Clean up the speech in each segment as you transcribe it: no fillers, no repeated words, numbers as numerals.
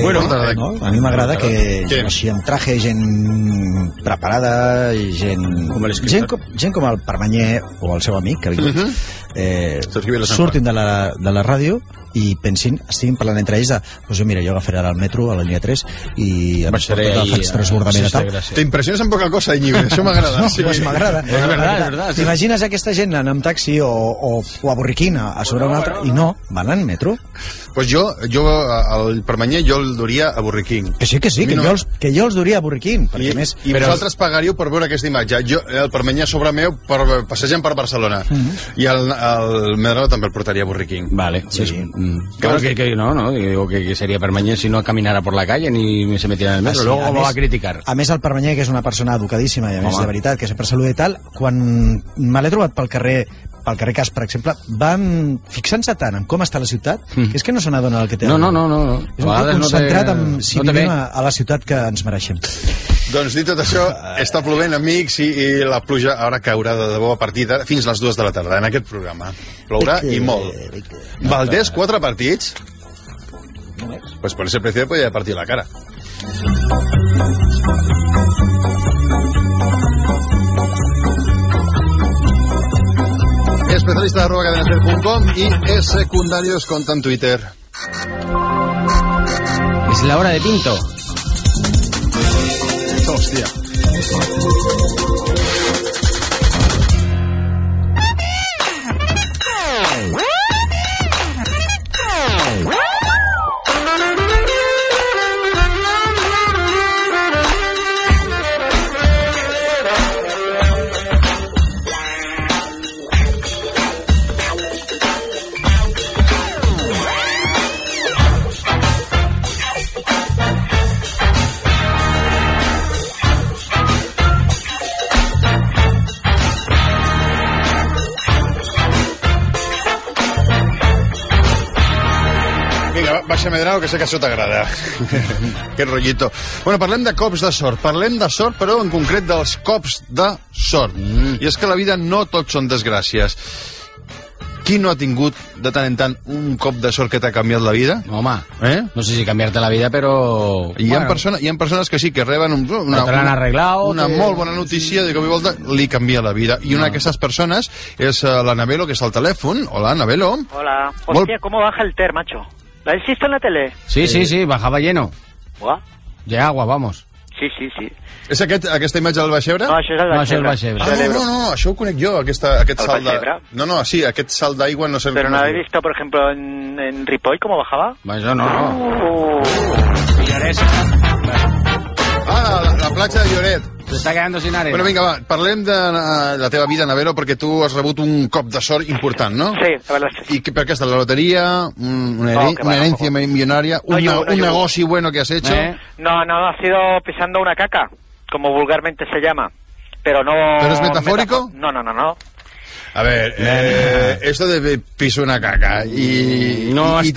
bueno, no? A mi m'agrada que així amb traje, gent preparada, gent com el Permanyer o el seu amic que ha vingut, surtin de la ràdio i pensin, estiguin parlant entre ells de, doncs mira, jo agafaré ara el metro a la línia 3 i em faig transbordament a tal. T'impressiones en poca cosa, Íñigo, això m'agrada. No, doncs m'agrada. És verdad. T'imagines aquesta gent anant amb taxi o a Borriquín a sobre un altre i no, van en metro. Pues jo el Permanyer jo el duria a Borriquín. Que sí, que jo els duria a Borriquín. I vosaltres pagaríeu per veure aquesta imatge. Jo, el Permanyer sobre meu passejant per Barcelona. I el Medrano també el portaria a Borriquín. Vale, sí. Claro que no, digo que sería Permanyer si no caminara por la calle ni se metiera en el metro. Luego lo va a criticar. A més, el Permanyer, que és una persona educadíssima i a més de veritat, que sempre saluda i tal, quan me l'he trobat pel carrer Cas, per exemple, van fixant-se tant en com està la ciutat que és que no se n'adona el que té. No. És un poc concentrat en si vivim a la ciutat que ens mereixem. Doncs dit tot això, està plovent, amics, i la pluja ara caurà de debò a partir de fins les 2 de la tarda en aquest programa. Plourà i molt. Valdés, 4 partits? Pues por ese precio podía partir la cara. Especialista de @cadenaser.com y es secundarios conta en Twitter. Es la hora de Pinto. Hostia. Baixa Medrano, que sé que això t'agrada. Aquest rotllito. Bueno, parlem de cops de sort. Parlem de sort, però en concret dels cops de sort. I és que la vida no tot són desgràcies. Qui no ha tingut de tant en tant un cop de sort que t'ha canviat la vida? Home, no sé si cambiarte la vida, però... Hi ha persones que sí, que reben una molt bona notícia de que a volta li canvia la vida. I una d'aquestes persones és l'Anabelo, que és al telèfon. Hola, Anabelo. Hola. Hostia, ¿cómo baja el ter, macho? ¿La has visto en la tele? Sí, bajaba lleno. ¿What? De agua, vamos. Sí. És aquesta imatge del Baix Ebre? No, això és el Baix Ebre. No, això ho conec jo, aquest salt de... No, sí, aquest salt d'aigua no sé... Pero no habéis visto, por ejemplo, en Ripoll, ¿cómo bajaba? Eso no. La platja de Lloret. Se está quedando sin arena. Bueno, vinga, va, parlem de la teva vida, Anabelo, perquè tu has rebut un cop de sort important, ¿no? Sí, la verdad es que sí. ¿Y per qué está? ¿La lotería? ¿Una herencia millonaria? ¿Un negocio bueno que has hecho? No, ha sido pisando una caca, como vulgarmente se llama. Pero no... ¿Pero es metafórico? No. A ver, esto de piso una caca y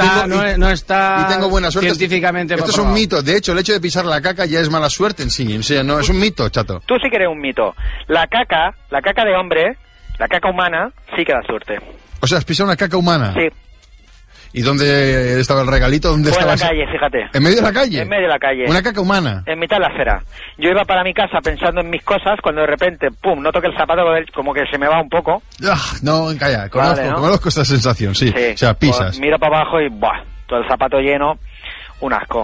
tengo buena suerte científicamente. Esto es un mito. De hecho, el hecho de pisar la caca ya es mala suerte en sí. O sea, no es un mito, chato. Tú sí que eres un mito. La caca de hombre, la caca humana, sí que da suerte. O sea, has pisado una caca humana. Sí. ¿Y dónde estaba el regalito? ¿Dónde estaba? En la calle, fíjate. ¿En medio de la calle? En medio de la calle. ¿Una caca humana? En mitad de la acera. Yo iba para mi casa pensando en mis cosas, cuando de repente, pum, noto que el zapato como que se me va un poco. No, calla, conozco esta sensación, sí. O sea, pisas. Pues miro para abajo y, ¡buah! Todo el zapato lleno. Un asco.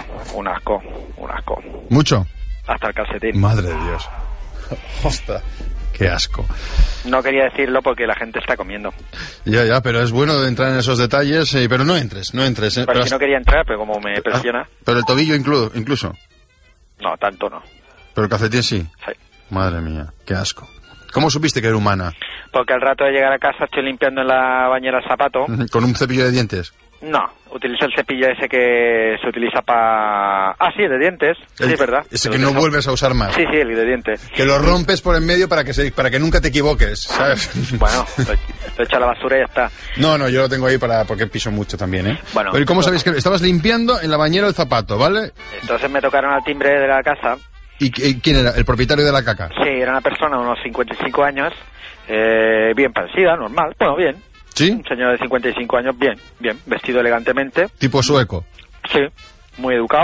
¿Mucho? Hasta el calcetín. Madre de Dios. Ostras. Qué asco. No quería decirlo porque la gente está comiendo. Ya, pero es bueno entrar en esos detalles, pero no entres. Pero si no quería entrar, pero como me presiona... Pero el tobillo incluso. No, tanto no. ¿Pero el calcetín sí? Sí. Madre mía, qué asco. ¿Cómo supiste que era humana? Porque al rato de llegar a casa estoy limpiando en la bañera el zapato. ¿Con un cepillo de dientes? No, utilizo el cepillo ese que se utiliza para... Ah, sí, de dientes. Sí, es verdad. Ese que no vuelves a usar más. Sí, el de dientes. Que lo rompes por en medio para que nunca te equivoques, ¿sabes? Bueno, lo echo a la basura y ya está. No, yo lo tengo ahí porque piso mucho también, ¿eh? Bueno. Pero ¿y cómo sabéis que estabas limpiando en la bañera el zapato, ¿vale? Entonces me tocaron al timbre de la casa. ¿Y quién era? ¿El propietario de la caca? Sí, era una persona de unos 55 años, bien parecida, normal, bueno, bien. ¿Sí? Un señor de 55 años, bien, vestido elegantemente. ¿Tipo sueco? Sí, muy educado.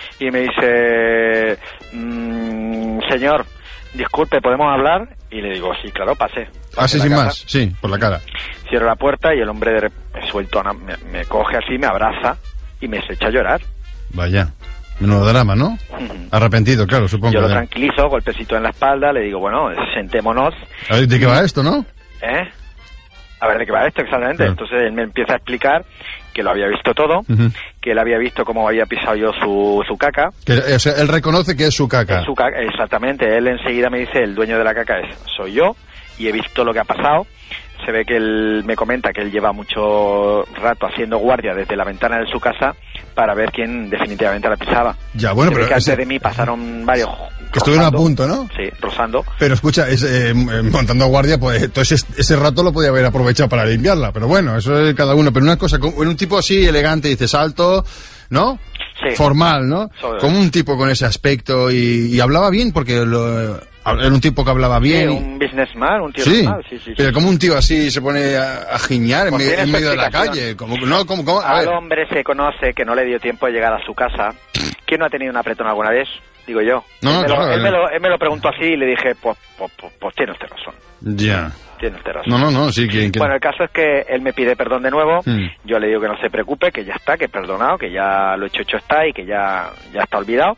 y me dice, señor, disculpe, ¿podemos hablar? Y le digo, sí, claro, pase. Así sin más, sí, por la cara. Cierro la puerta y el hombre me coge así, me abraza y me se echa a llorar. Vaya, menudo drama, ¿no? Arrepentido, claro, supongo. Yo lo tranquilizo, golpecito en la espalda, le digo, bueno, sentémonos. A ver, ¿de qué va esto, no? A ver, ¿de qué va esto exactamente? Claro. Entonces él me empieza a explicar que lo había visto todo, que él había visto cómo había pisado yo su caca. O sea, él reconoce que es su caca. Es su caca, exactamente. Él enseguida me dice, el dueño de la caca soy yo, y he visto lo que ha pasado. Se ve que él me comenta que él lleva mucho rato haciendo guardia desde la ventana de su casa para ver quién definitivamente la pisaba. Ya, bueno, pero que antes de mí pasaron varios que estuvieron a punto, ¿no? Sí, rozando. Pero escucha, montando guardia, pues entonces ese rato lo podía haber aprovechado para limpiarla, pero bueno, eso es cada uno. Pero una cosa, en un tipo así elegante, dices alto, ¿no? Sí. Formal, ¿no? Como un tipo con ese aspecto y hablaba bien, porque era un tipo que hablaba bien. Sí, un businessman, un tío normal, sí. Pero como un tío así se pone a giñar en medio de la calle. Al hombre se conoce que no le dio tiempo de llegar a su casa. ¿Quién no ha tenido un apretón alguna vez? Digo yo. Él me lo preguntó así y le dije, pues tiene usted razón. Ya. Tiene usted razón. No, sí. Bueno, el caso es que él me pide perdón de nuevo. Yo le digo que no se preocupe, que ya está, que he perdonado, que ya lo hecho está y que ya está olvidado.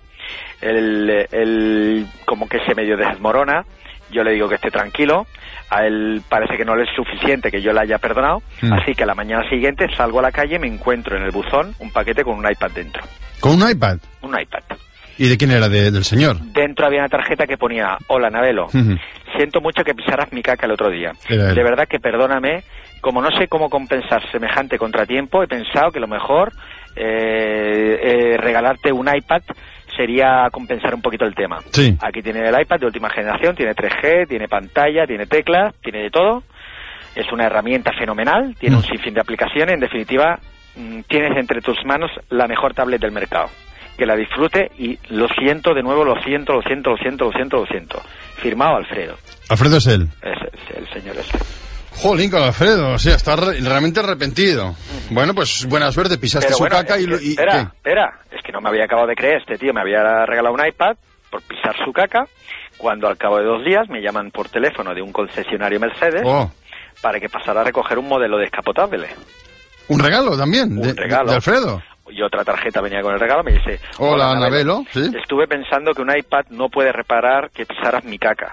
Él como que se medio desmorona. Yo le digo que esté tranquilo. A él parece que no le es suficiente que yo le haya perdonado. Así que a la mañana siguiente salgo a la calle y me encuentro en el buzón un paquete con un iPad dentro. ¿Con un iPad? Un iPad. ¿Y de quién era? ¿Del señor? Dentro había una tarjeta que ponía, hola Nabelo, siento mucho que pisaras mi caca el otro día. De verdad que perdóname, como no sé cómo compensar semejante contratiempo, he pensado que lo mejor regalarte un iPad sería compensar un poquito el tema. Sí. Aquí tiene el iPad de última generación, tiene 3G, tiene pantalla, tiene teclas, tiene de todo. Es una herramienta fenomenal, tiene un sinfín de aplicaciones, en definitiva, tienes entre tus manos la mejor tablet del mercado. Que la disfrute y lo siento de nuevo, lo siento. Firmado Alfredo. ¿Alfredo es él? Es el señor este. Jolín, con Alfredo, o sea, está realmente arrepentido. Bueno, pues buena suerte, pisaste su caca y... Espera, es que no me había acabado de creer, este tío me había regalado un iPad por pisar su caca, cuando al cabo de 2 días me llaman por teléfono de un concesionario Mercedes para que pasara a recoger un modelo descapotable. ¿Un regalo también? Un regalo. ¿De Alfredo? Y otra tarjeta venía con el regalo, me dice... Hola, Nabelo. ¿Sí? Estuve pensando que un iPad no puede reparar que pisaras mi caca.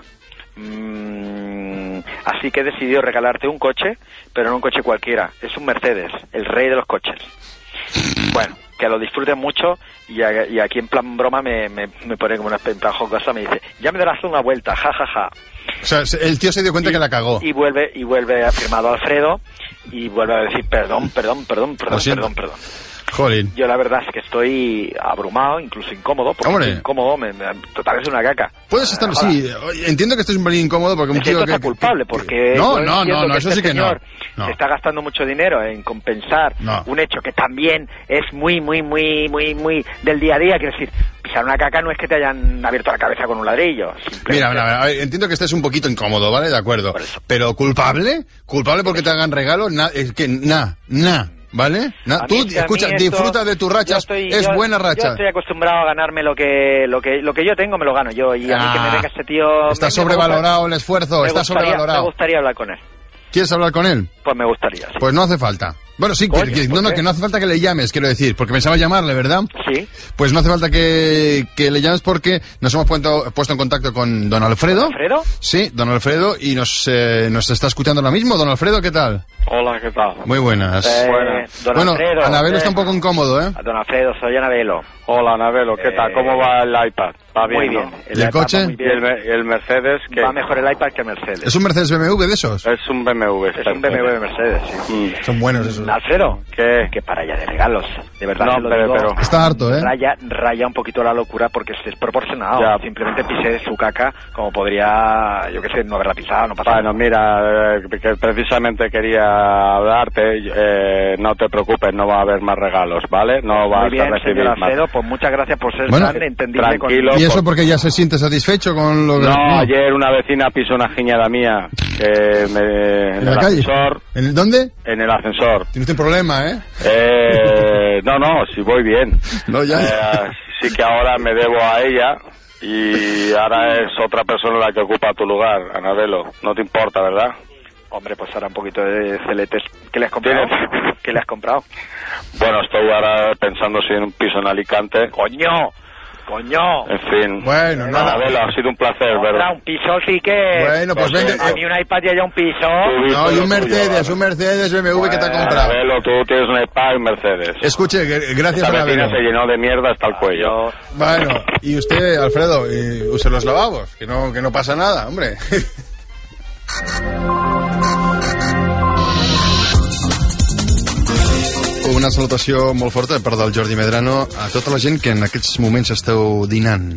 Así que he decidido regalarte un coche, pero no un coche cualquiera. Es un Mercedes, el rey de los coches. Bueno, que lo disfruten mucho y aquí en plan broma me pone como una pentajo cosa, me dice, ya me darás una vuelta, jajaja. O sea, el tío se dio cuenta que la cagó. Y vuelve a firmado Alfredo y vuelve a decir perdón. Jolín. Yo la verdad es que estoy abrumado, incluso incómodo, porque estoy incómodo, total es una caca. Puedes estar, sí, entiendo que estés un pelín incómodo porque un tío que... está culpable, porque... No, eso sí que no. Se está gastando mucho dinero en compensar un hecho que también es muy del día a día, quiero decir, pisar una caca no es que te hayan abierto la cabeza con un ladrillo. Mira, a ver, entiendo que estés un poquito incómodo, ¿vale? De acuerdo. Pero ¿culpable porque te hagan regalo? Es que ¿vale? Tú, escucha, disfruta de tu racha, es buena racha. Yo estoy acostumbrado a ganarme lo que yo tengo, me lo gano yo. Y a mí que me venga este tío... Está sobrevalorado el esfuerzo, está sobrevalorado. Me gustaría hablar con él. ¿Quieres hablar con él? Pues me gustaría, sí. Pues no hace falta. Bueno, sí, que no hace falta que le llames, quiero decir, porque pensaba llamarle, ¿verdad? Sí. Pues no hace falta que le llames porque nos hemos puesto en contacto con don Alfredo. ¿Don Alfredo? Sí, don Alfredo, y nos está escuchando ahora mismo. Don Alfredo, ¿qué tal? Hola, ¿qué tal? Muy buenas. Don Alfredo, Anabelo está un poco incómodo, ¿eh? Don Alfredo, soy Anabelo. Hola, Anabelo, ¿qué tal? ¿Cómo va el iPad? ¿Va bien, muy bien. ¿no? ¿Y el coche? ¿Y el Mercedes? ¿qué? Va mejor el iPad que el Mercedes. ¿Es un Mercedes BMW de esos? Es un BMW. Es un BMW de Mercedes, sí. Son buenos esos. Alfredo, ¿qué? Que para allá de regalos. De verdad, no, pero... Está harto, ¿eh? Raya un poquito la locura porque es desproporcionado. Ya. Simplemente pisé su caca como podría, yo qué sé, no haberla pisado, no pasa nada. Bueno, mira, que precisamente quería hablarte, no te preocupes, no va a haber más regalos, ¿vale? No vas muy bien, a recibir señor más. Alfredo, pues muchas gracias por ser tan entendible. Tranquilo. ¿Y eso porque ya se siente satisfecho con lo que...? No, ayer una vecina pisó una giñada mía ¿En el la calle? Ascensor. ¿En el dónde? En el ascensor. Tiene usted un problema, ¿eh? No, si voy bien. No, ya. sí que ahora me debo a ella y ahora es otra persona la que ocupa tu lugar, Anabelo. No te importa, ¿verdad? Hombre, pues ahora un poquito de celetes. ¿Qué le has comprado? ¿Qué le has comprado? Bueno, estoy ahora pensando si en un piso en Alicante. ¡Coño! En fin. Bueno, nada. Anabelo, ha sido un placer, ¿verdad? Un piso sí que... Bueno, pues vende... A mí un iPad y allá un piso... No, y un Mercedes BMW que te ha comprado. Anabelo, tú tienes un iPad y un Mercedes. Escuche, gracias, Anabelo. Anabelo. Se llenó de mierda hasta el cuello. Bueno, y usted, Alfredo, use los lavabos, que no pasa nada, hombre. Una salutació molt forta per del Jordi Medrano a tota la gent que en aquests moments esteu dinant.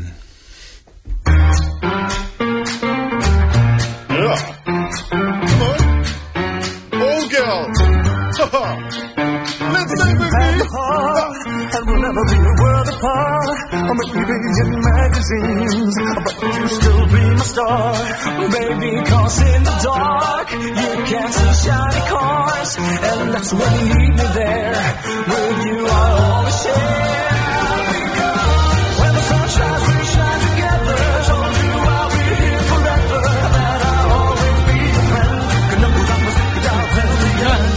Oh, girl! Let's take a and we'll never be a world apart. Or maybe in magazines, but you still be my star, baby. 'Cause in the dark you can't see shiny cars, and that's when you need me there. With you I'll always share. When the sun shines, we shine together. Told you I'll be here forever. That I'll always be your friend. Good number I must take it out till the end.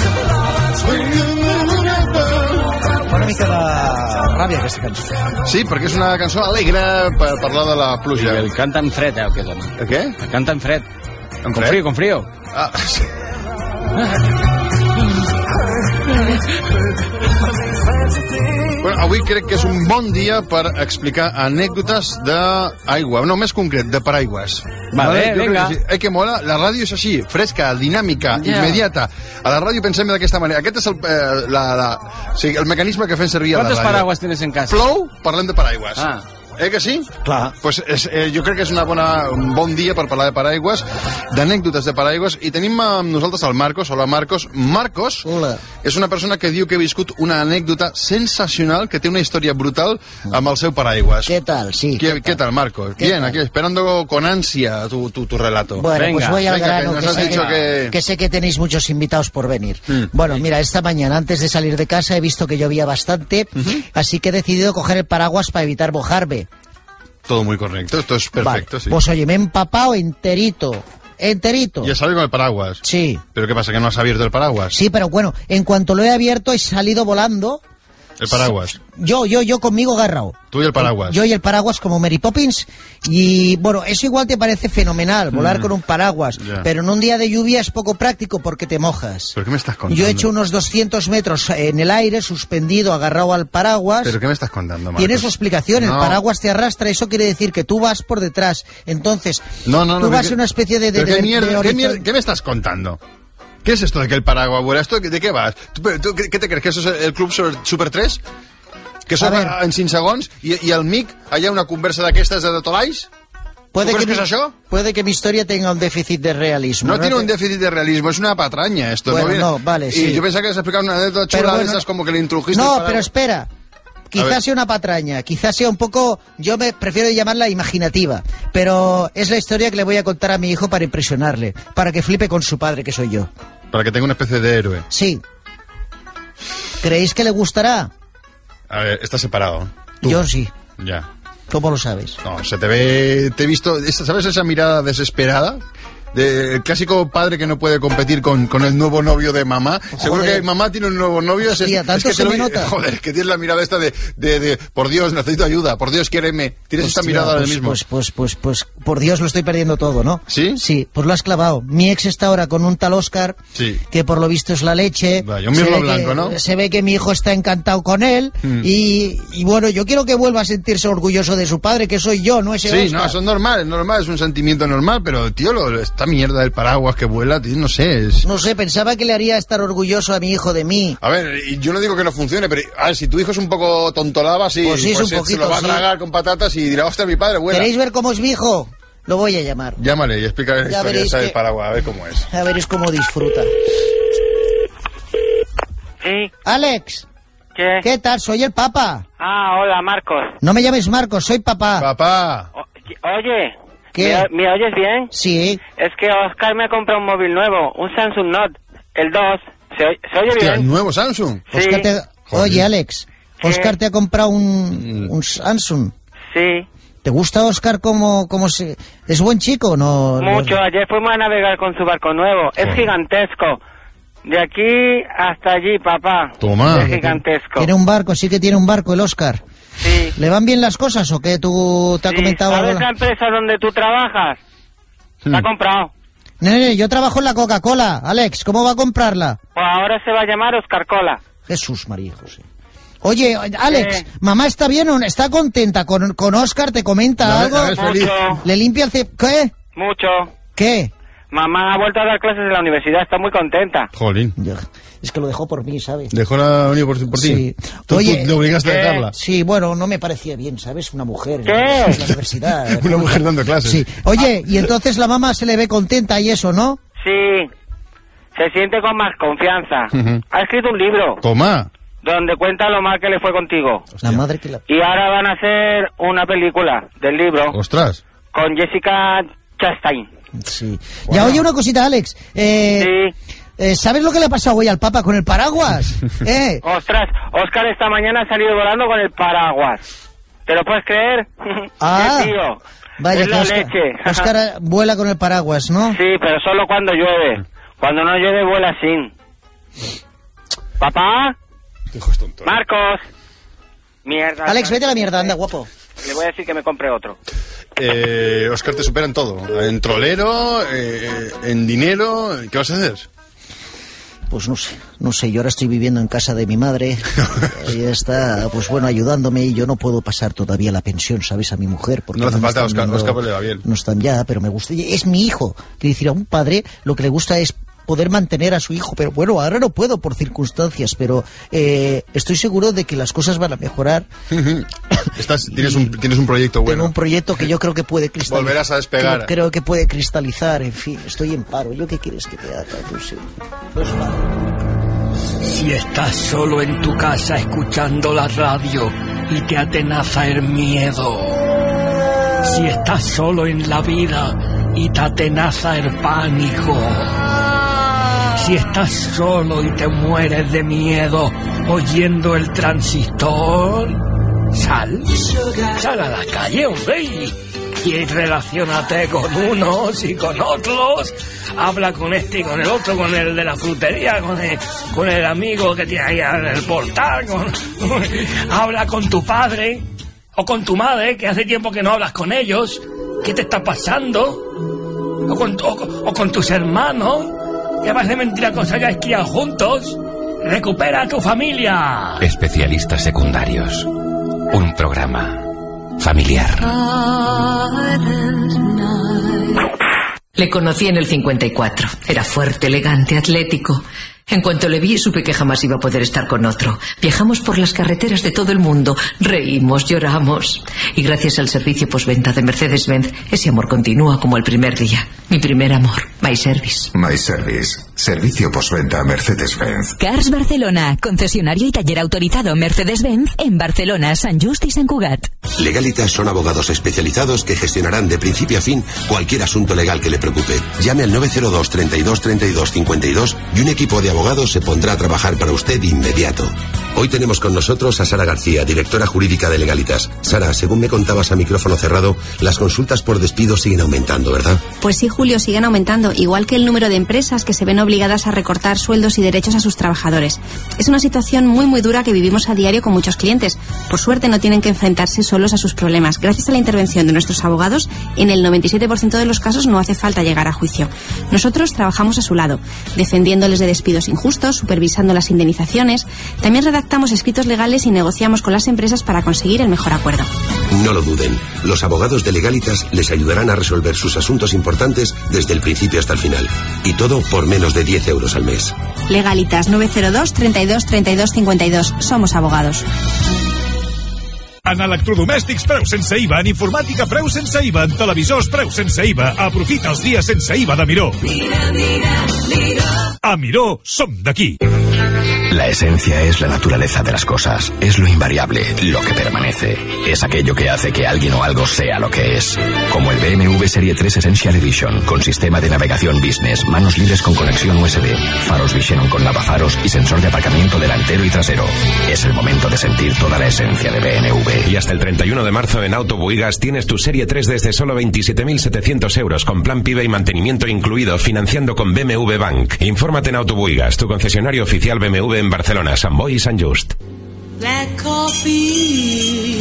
Una mica de ràbia, aquesta cançó. Sí, perquè és una cançó alegre per parlar de la pluja. El canta en fred, el que dona. El què? El canta en fred. En Con fred? frío, con frío. Ah, sí. Bueno, avui crec que és un bon dia per explicar anècdotes d'aigua, no, més concret, de paraigües. Vale, venga. Sí. Que mola, la ràdio és així, fresca, dinàmica, immediata. A la ràdio pensem d'aquesta manera. Aquest és el mecanisme que fem servir a la ràdio. ¿Cuántos paraguas tienes en casa? Plou, parlem de paraigües. Ah. Que sí? Clar. Pues jo crec que és un bon dia per parlar de paraigües, d'anècdotes de paraigües, i tenim amb nosaltres el Marcos. Hola, Marcos. Marcos és una persona que diu que ha viscut una anècdota sensacional, que té una història brutal amb el seu paraigües. ¿Qué tal? Sí. ¿Qué tal, Marcos? Bien, aquí esperando con ansia tu relato. Bueno, venga, pues voy al grano, que sé que tenéis muchos invitados por venir. Bueno, mira, esta mañana, antes de salir de casa, he visto que llovía bastante, así que he decidido coger el paraguas para evitar mojarme. Todo muy correcto, esto es perfecto, vale. sí. Pues oye, me he empapado enterito. Ya sale con el paraguas. Sí. ¿Pero qué pasa, que no has abierto el paraguas? Sí, pero bueno, en cuanto lo he abierto he salido volando. El paraguas. Yo conmigo agarrado. Tú y el paraguas. Yo y el paraguas como Mary Poppins. Y bueno, eso igual te parece fenomenal, volar con un paraguas. Yeah. Pero en un día de lluvia es poco práctico porque te mojas. ¿Pero qué me estás contando? Yo he hecho unos 200 metros en el aire, suspendido, agarrado al paraguas. ¿Pero qué me estás contando, Marcos? Tiene su explicación, no. El paraguas te arrastra, eso quiere decir que tú vas por detrás. Entonces, no, tú vas a una especie de... ¿Qué me estás contando? ¿Qué es esto de que el paraguas vuela? ¿De qué vas? ¿Tú qué te crees? ¿Que eso es el Club Super 3? Que som en 5 segons i al MIC hi ha una conversa d'aquestes de Tolais? Puede que es això? Puede que mi historia tenga un déficit de realismo. No tiene un déficit de realismo, es una patraña esto. Bueno, no, vale, sí. Y yo pensaba que has explicado una anécdota chula de esas como que le introdujiste. No, pero espera. Quizás sea una patraña, quizás sea un poco... Yo me prefiero llamarla imaginativa, pero es la historia que le voy a contar a mi hijo para impresionarle, para que flipe con su padre, que soy yo. Para que tenga una especie de héroe. Sí. ¿Creéis que le gustará? A ver, estás separado. ¿Tú? Yo sí. Ya. ¿Cómo lo sabes? No, te he visto, ¿sabes esa mirada desesperada? El clásico padre que no puede competir con el nuevo novio de mamá. Joder. Seguro que mamá tiene un nuevo novio. Hostia, tanto se me nota. Joder, que tienes la mirada esta de por Dios, necesito ayuda, por Dios, quiéreme. Tienes esta mirada ahora mismo. Pues, por Dios, lo estoy perdiendo todo, ¿no? ¿Sí? Sí, pues lo has clavado. Mi ex está ahora con un tal Oscar, sí, que por lo visto es la leche. Vaya, un mirlo blanco, ¿no? Se ve que mi hijo está encantado con él, y bueno, yo quiero que vuelva a sentirse orgulloso de su padre, que soy yo, no ese Oscar. Sí, no, eso es normal, es un sentimiento normal, pero, tío, esta mierda del paraguas que vuela, tío, no sé. No sé, pensaba que le haría estar orgulloso a mi hijo de mí. A ver, yo no digo que no funcione, pero a ver, si tu hijo es un poco tontolaba, sí, pues sí, es un poquito, se lo va a tragar con patatas y dirá, hostia, mi padre vuela. ¿Queréis ver cómo es mi hijo? Lo voy a llamar. Llámale y explícale la historia esa del paraguas, a ver cómo es. A veréis cómo disfruta. Sí. Alex. ¿Qué? ¿Qué tal? Soy el Papa. Ah, hola, Marcos. No me llames Marcos, soy Papá. Papá. Oye. ¿Qué? ¿Me oyes bien? Sí. Es que Oscar me compró un móvil nuevo, un Samsung Note, el 2. ¿Se oye Hostia, bien? ¿el nuevo Samsung? Sí. Oscar Oye, Alex, Oscar te ha comprado un Samsung. Sí. ¿Te gusta Oscar como es buen chico? No. Mucho. Ayer fuimos a navegar con su barco nuevo. Es gigantesco. De aquí hasta allí, papá. Toma. Es gigantesco. Tiene un barco, sí que tiene un barco el Oscar. Sí. ¿Le van bien las cosas o qué? ¿Tú te has comentado algo? ¿Sabes la empresa donde tú trabajas? La ha comprado. Nene, yo trabajo en la Coca-Cola. Alex, ¿cómo va a comprarla? Pues ahora se va a llamar Oscar Cola. Jesús María José. Oye, Alex, ¿mamá está bien o está contenta con Oscar? ¿Te comenta algo? Mucho. ¿Le limpia el ¿Qué? Mucho. ¿Qué? Mamá ha vuelto a dar clases en la universidad, está muy contenta. Jolín. Es que lo dejó por mí, ¿sabes? ¿Dejó la universidad por ti? Sí. ¿Tú le obligaste a dejarla? Sí, bueno, no me parecía bien, ¿sabes? Una mujer ¿Qué? en la universidad. Una mujer dando clases. Sí. Oye, y entonces la mamá se le ve contenta y eso, ¿no? Sí. Se siente con más confianza. Ha escrito un libro. Toma. Donde cuenta lo mal que le fue contigo. La madre que la... Y ahora van a hacer una película del libro. Ostras. Con Jessica Chastain. Sí. Ya, oye, una cosita, Alex. Sí. ¿Sabes lo que le ha pasado hoy al Papa con el paraguas? Ostras, Oscar esta mañana ha salido volando con el paraguas. ¿Te lo puedes creer? Ah, ¡Qué tío! Vaya, es la Oscar, leche. Oscar vuela con el paraguas, ¿no? Sí, pero solo cuando llueve. Cuando no llueve, vuela sin. ¿Papá? Hijo es tonto. Marcos. Mierda. Alex, vete a la mierda, anda, guapo. Le voy a decir que me compre otro. Oscar te supera en todo. En trolero, en dinero. ¿Qué vas a hacer? Pues no sé, yo ahora estoy viviendo en casa de mi madre, ella está, pues bueno, ayudándome y yo no puedo pasar todavía la pensión, ¿sabes? A mi mujer. Porque no hace falta, Oscar pues le va bien. No están ya, pero me gusta, es mi hijo. Quiero decir, a un padre lo que le gusta es poder mantener a su hijo, pero bueno, ahora no puedo por circunstancias, pero estoy seguro de que las cosas van a mejorar. Tienes un proyecto bueno. Tengo un proyecto que yo creo que puede cristalizar. Volverás a despegar. Creo que puede cristalizar, en fin, estoy en paro. ¿Yo qué quieres que te haga? No sé. No es malo. Si estás solo en tu casa escuchando la radio y te atenaza el miedo. Si estás solo en la vida y te atenaza el pánico. Si estás solo y te mueres de miedo oyendo el transistor, sal a la calle, hombre, y relaciónate con unos y con otros. Habla con este y con el otro, con el de la frutería, con el amigo que tiene ahí en el portal. Habla con tu padre o con tu madre, que hace tiempo que no hablas con ellos. ¿Qué te está pasando? O con tus hermanos. Que más de mentira que os hayáis criado juntos. Recupera a tu familia. Especialistas secundarios. Un programa familiar. Le conocí en el 54. Era fuerte, elegante, atlético. En cuanto le vi, supe que jamás iba a poder estar con otro. Viajamos por las carreteras de todo el mundo. Reímos, lloramos. Y gracias al servicio postventa de Mercedes-Benz, ese amor continúa como el primer día. Mi primer amor. MyService. MyService. Servicio postventa Mercedes-Benz. Cars Barcelona. Concesionario y taller autorizado Mercedes-Benz en Barcelona, Sant Just y Sant Cugat. Legalitas son abogados especializados que gestionarán de principio a fin cualquier asunto legal que le preocupe. Llame al 902 32 32 52 y un equipo de abogados se pondrá a trabajar para usted de inmediato. Hoy tenemos con nosotros a Sara García, directora jurídica de Legalitas. Sara, según me contabas a micrófono cerrado, las consultas por despido siguen aumentando, ¿verdad? Pues sí, Julio, siguen aumentando, igual que el número de empresas que se ven obligadas a recortar sueldos y derechos a sus trabajadores. Es una situación muy, muy dura que vivimos a diario con muchos clientes. Por suerte no tienen que enfrentarse solos a sus problemas. Gracias a la intervención de nuestros abogados, en el 97% de los casos no hace falta llegar a juicio. Nosotros trabajamos a su lado, defendiéndoles de despidos injustos, supervisando las indemnizaciones. También redactamos escritos legales y negociamos con las empresas para conseguir el mejor acuerdo. No lo duden. Los abogados de Legalitas les ayudarán a resolver sus asuntos importantes desde el principio hasta el final. Y todo por menos de 10 euros al mes. Legalitas 902 32 32 52. Somos abogados. En electrodomèstics preu sense IVA, en informàtica preu sense IVA, en televisors preu sense IVA. Aprofita els dies sense IVA de Miró. A Miró som d'aquí. La esencia es la naturaleza de las cosas, es lo invariable, lo que permanece. Es aquello que hace que alguien o algo sea lo que es. Como el BMW Serie 3 Essential Edition, con sistema de navegación business, manos libres con conexión USB, faros Vision con lavafaros y sensor de aparcamiento delantero y trasero. Es el momento de sentir toda la esencia de BMW. Y hasta el 31 de marzo en Auto Buigas tienes tu Serie 3 desde solo 27.700 euros con plan PIB y mantenimiento incluido, financiando con BMW Bank. Infórmate en Auto Buigas, tu concesionario oficial BMW en Barcelona, Sant Boi y Sant Just. Black coffee,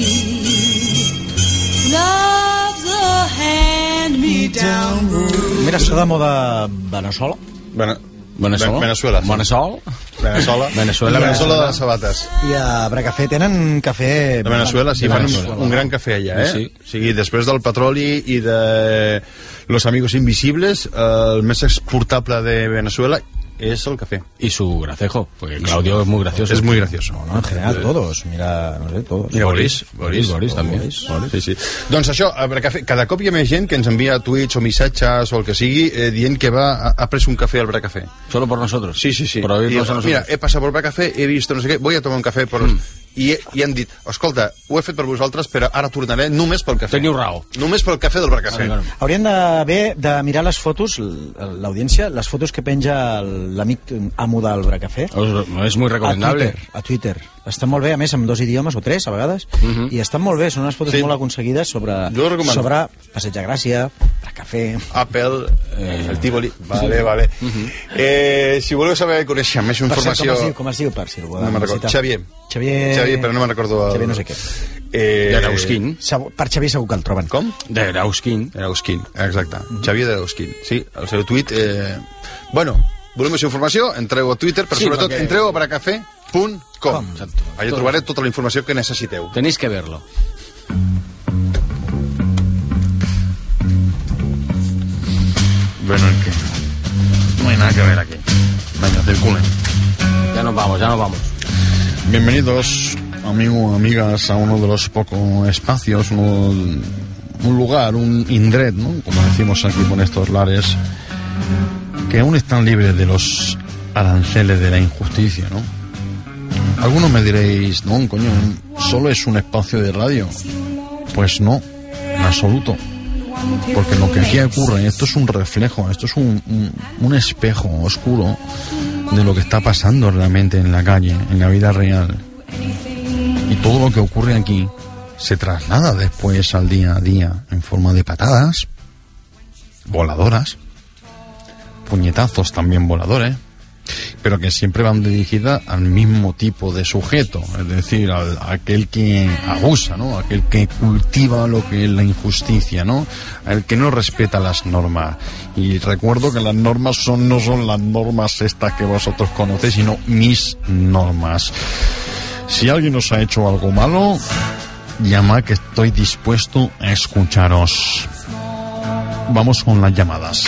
love's a hand-me-down. Mira, està de moda Veneçuela. Veneçuela. Veneçuela de les sabates. I a Bracafé tenen cafè... De Veneçuela, sí, fan un gran cafè allà, eh? Sí. O sigui, després del petroli i de Los Amigos Invisibles, el més exportable de Veneçuela es el café. Y su gracejo, porque Claudio es muy gracioso. Es muy gracioso. No, en general, todos. Mira, no sé, todos. Mira, Boris també. Boris. Sí, sí. Doncs això, a Bracafé, cada cop hi ha més gent que ens envia tuits o missatges o el que sigui dient que ha pres un café al Bracafé. Solo por nosotros. Sí, sí, sí. Por oírnos a nosotros. Mira, he passat por Bracafé, he visto no sé què, voy a tomar un café por... I han dit, escolta, ho he fet per vosaltres, però ara tornaré només pel cafè. Teniu raó. Només pel cafè del Bracafé. Haurien de mirar les fotos, l'audiència, les fotos que penja l'amic amo del Bracafé. És molt recomendable. A Twitter. Estan molt bé, a més, amb 2 idiomes o 3, a vegades, i estan molt bé, són unes fotos molt aconseguides sobre Passeig de Gràcia, Bracafé... Apple, el Tívoli... Vale. Si voleu saber, conèixer més informació... Com es diu, per si algú no me'n recordo. Xavier, però no me'n recordo... Xavier no sé què. D'Erausquin. Per Xavier segur que el troben. Com? D'Erausquin, exacte. Xavier d'Erausquin. Sí, el seu tuit... Bueno, volem més informació, entreu a Twitter, però sobretot entreu a bracafé.com. Allà trobareu tota la informació que necessiteu. Tenéis que verlo. Bueno, es que no hay nada que ver aquí. Venga, circulen. Ya nos vamos. Bienvenidos, amigos, amigas, a uno de los pocos espacios, un lugar, un indret, ¿no? Como decimos aquí por estos lares, que aún están libres de los aranceles de la injusticia, ¿no? Algunos me diréis, no, coño, solo es un espacio de radio. Pues no, en absoluto. Porque lo que aquí ocurre, esto es un reflejo, esto es un espejo oscuro de lo que está pasando realmente en la calle, en la vida real. Y todo lo que ocurre aquí se traslada después al día a día en forma de patadas, voladoras, puñetazos también voladores, pero que siempre van dirigidas al mismo tipo de sujeto, es decir, a aquel que abusa, ¿no? Aquel que cultiva lo que es la injusticia, ¿no? El que no respeta las normas. Y recuerdo que las normas no son las normas estas que vosotros conocéis, sino mis normas. Si alguien os ha hecho algo malo, llama, que estoy dispuesto a escucharos. Vamos con las llamadas.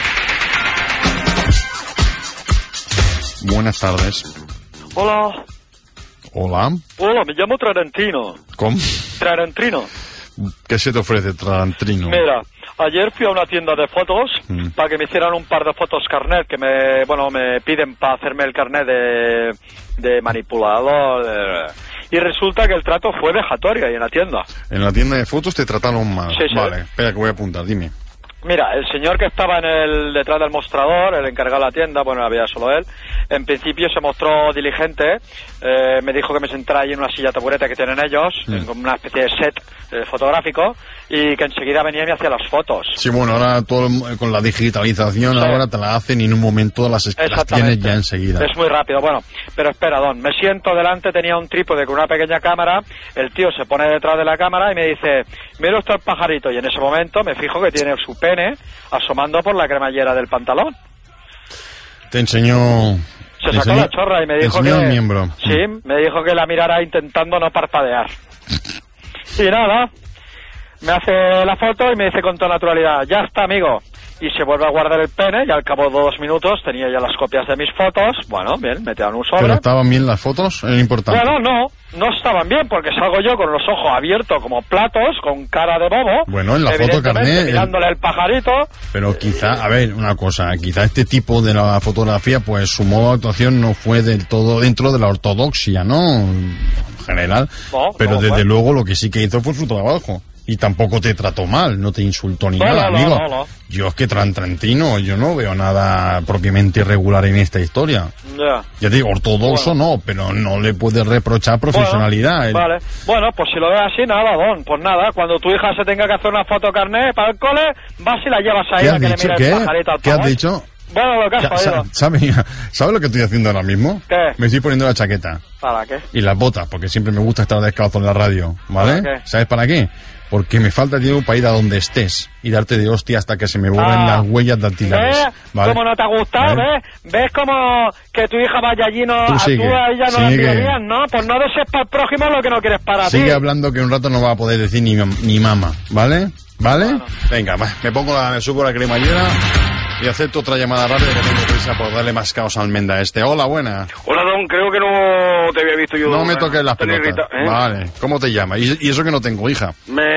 Buenas tardes. Hola. Hola. Hola, me llamo Tarantino. ¿Cómo? Tarantino. ¿Qué se te ofrece, Tarantino? Mira, ayer fui a una tienda de fotos para que me hicieran un par de fotos carnet, que me piden para hacerme el carnet de manipulador. Y resulta que el trato fue vejatorio ahí en la tienda. En la tienda de fotos te trataron mal. Sí. Vale, espera que voy a apuntar, dime. Mira, el señor que estaba detrás del mostrador, el encargado de la tienda, bueno, había solo él, en principio se mostró diligente, me dijo que me sentara ahí en una silla tabureta que tienen ellos, con una especie de set fotográfico, y que enseguida venía y me hacía las fotos. Sí, bueno, ahora con la digitalización, ahora te la hacen y en un momento las tienes ya enseguida. Es muy rápido, bueno, pero espera, Don, me siento delante, tenía un trípode con una pequeña cámara, el tío se pone detrás de la cámara y me dice, mira usted el pajarito, y en ese momento me fijo que tiene su pene asomando por la cremallera del pantalón. Te enseñó... Se sacó la chorra y me dijo que... el miembro. Sí, me dijo que la mirara intentando no parpadear. Y nada, me hace la foto y me dice con toda naturalidad, ya está, amigo. Y se vuelve a guardar el pene y al cabo de 2 minutos tenía ya las copias de mis fotos. Bueno, bien, me tiraron un sobre. ¿Pero estaban bien las fotos? Es importante. Bueno, no. no estaban bien, porque salgo yo con los ojos abiertos como platos, con cara de bobo. Bueno, en la foto, Carné... mirándole el pajarito. Pero quizá, a ver, una cosa, quizá este tipo de la fotografía, pues su modo de actuación no fue del todo dentro de la ortodoxia, ¿no? En general. No, pero desde luego lo que sí que hizo fue su trabajo. Y tampoco te trató mal, no te insultó ni nada, amigo. No. Yo es que Trantino, yo no veo nada propiamente irregular en esta historia. Ya te digo, ortodoxo no, pero no le puedes reprochar profesionalidad. Vale, bueno, pues si lo ves así, nada, Don. Pues nada, cuando tu hija se tenga que hacer una foto carné para el cole, vas y la llevas ahí a que le mire el pajarito al pavo. ¿Qué has dicho? Bueno, lo que has oído. ¿Sabes lo que estoy haciendo ahora mismo? ¿Qué? Me estoy poniendo la chaqueta. ¿Para qué? Y las botas, porque siempre me gusta estar descalzo en la radio, ¿vale? ¿Para qué? ¿Sabes para qué? Porque me falta tiempo para ir a donde estés y darte de hostia hasta que se me borren las huellas dactilares. ¿Ves? ¿Vale? ¿Cómo no te ha gustado? ¿Ves cómo que tu hija vaya allí, no, Tú a ella no la enviarías, ¿no? Pues no desees para el prójimo lo que no quieres para ti. Sigue hablando que un rato no va a poder decir ni mamá, ¿vale? ¿Vale? Bueno. Venga, me subo la cremallera y acepto otra llamada rápida que tengo prisa por darle más caos a Almenda a este. Hola, buena. Hola, Don, creo que no te había visto yo. No me toques las pelotas. Vale, ¿cómo te llamas? ¿Y eso que no tengo hija?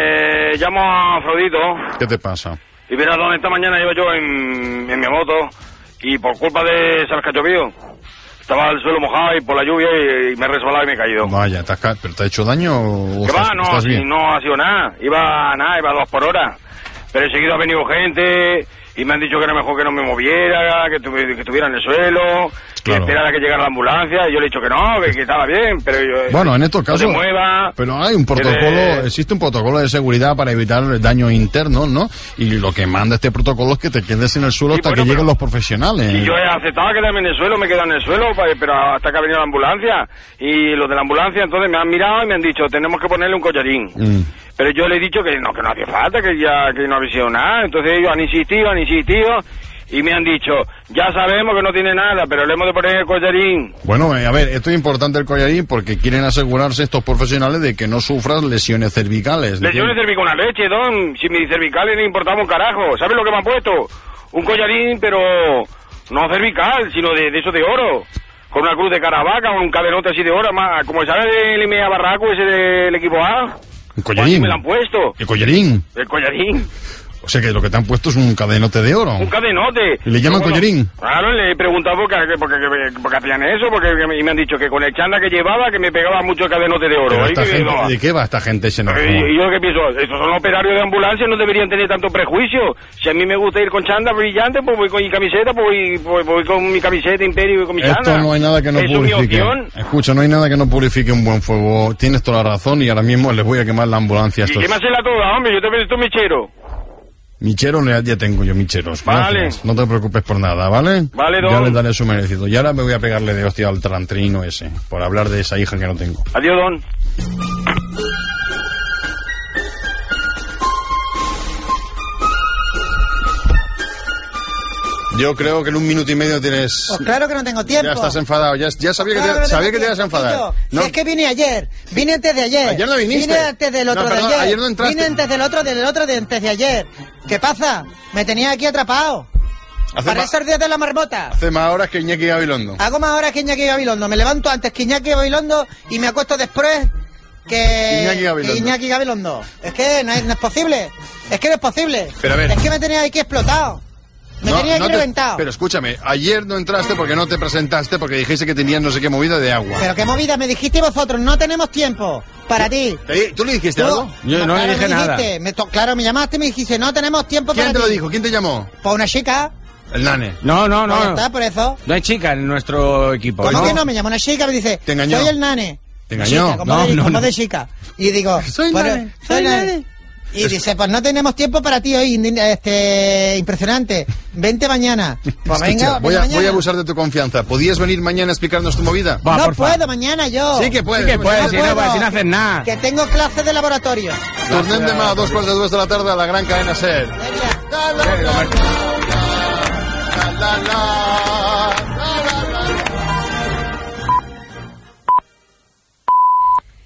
Me llamo Afrodito. ¿Qué te pasa? Y verás, Don, esta mañana iba yo en mi moto y por culpa de, ¿sabes qué ha llovido? Estaba el suelo mojado y por la lluvia y me he resbalado y me he caído. Vaya, ¿pero te ha hecho daño o ¿Qué va? No, estás bien? No ha sido nada. Iba 2 por hora. Pero enseguida ha venido gente y me han dicho que era mejor que no me moviera, que estuviera en el suelo, que esperara que llegara la ambulancia. Y yo le he dicho que no, que estaba bien, pero yo... Bueno, en estos casos... No se mueva. Pero hay un protocolo, existe un protocolo de seguridad para evitar daños internos, ¿no? Y lo que manda este protocolo es que te quedes en el suelo hasta que lleguen los profesionales. Y yo he aceptado quedarme en el suelo, me he quedado en el suelo, pero hasta que ha venido la ambulancia. Y los de la ambulancia entonces me han mirado y me han dicho, tenemos que ponerle un collarín. Pero yo le he dicho que no hacía falta, que no había sido nada. Entonces ellos han insistido y me han dicho, ya sabemos que no tiene nada, pero le hemos de poner el collarín. Bueno, a ver, esto es importante el collarín porque quieren asegurarse estos profesionales de que no sufras lesiones cervicales. Lesiones cervicales, una leche, Don. Si mis cervicales no importaba un carajo. ¿Sabes lo que me han puesto? Un collarín, pero no cervical, sino de eso de oro. Con una cruz de Caravaca, con un cadenote así de oro, más, como sabe del IMEA Barraco, ese del equipo A. ¿El collarín? Me lo han puesto. ¿El collarín? El collarín. O sea que lo que te han puesto es un cadenote de oro. Un cadenote. ¿Y le llaman collarín? Claro, le he preguntado por qué hacían eso, y me han dicho que con el chándal que llevaba, que me pegaba mucho el cadenote de oro. ¿De qué va esta gente xenófoba? Y yo qué pienso, estos son operarios de ambulancia, no deberían tener tanto prejuicio. Si a mí me gusta ir con chándal brillante, pues voy con mi camiseta, pues voy con mi camiseta Imperio y con mi chándal. Esto no hay nada que no purifique. Escucha, no hay nada que no purifique un buen fuego. Tienes toda la razón y ahora mismo les voy a quemar la ambulancia. Y quémasela toda, hombre, yo te veo esto mechero. Michero, ya tengo yo micheros. Vale. Gracias. No te preocupes por nada, ¿vale? Vale, Don. Ya le daré su merecido. Y ahora me voy a pegarle de hostia al Trantino ese, por hablar de esa hija que no tengo. Adiós, Don. Yo creo que en 1 minuto y medio tienes... Pues claro que no tengo tiempo. Ya estás enfadado, ya sabía que te ibas a enfadar. No. Si es que vine ayer, vine antes de ayer. Ayer no viniste. Vine antes del otro de ayer. Ayer no entraste. Vine antes del otro de antes de ayer. ¿Qué pasa? Me tenía aquí atrapado. Para esos días de la marmota. Hace más horas que Iñaki Gabilondo. Hago más horas que Iñaki Gabilondo. Me levanto antes que Iñaki Gabilondo y me acuesto después que Iñaki Gabilondo. Es que no es posible. Es que no es posible. Pero a ver. Es que me tenía aquí explotado. Me tenía aquí reventado. Pero escúchame, ayer no entraste porque no te presentaste, porque dijiste que tenías no sé qué movida de agua. Pero qué movida, me dijiste vosotros, no tenemos tiempo para ti. ¿Tú le dijiste algo? Yo no le dije nada. Claro, me llamaste y me dijiste, no tenemos tiempo para ti. ¿Quién te lo dijo? ¿Quién te llamó? Pues una chica. El Nane. No. Ahí está, por eso. No hay chica en nuestro equipo. ¿Cómo que no? Me llamó una chica, me dice, ¿te engañó? soy el Nane. ¿Te engañó? Chica, como de chica. Y digo, soy Nane. Y dice, pues no tenemos tiempo para ti hoy, impresionante. Vente mañana. Pues venga, voy a abusar de tu confianza. ¿Podías venir mañana a explicarnos tu movida? No puedo, mañana yo. Sí que puedes. Si no haces nada. Que tengo clases de laboratorio. Tornem demà a 2:45 de la tarde a la gran cadena SER. Venga.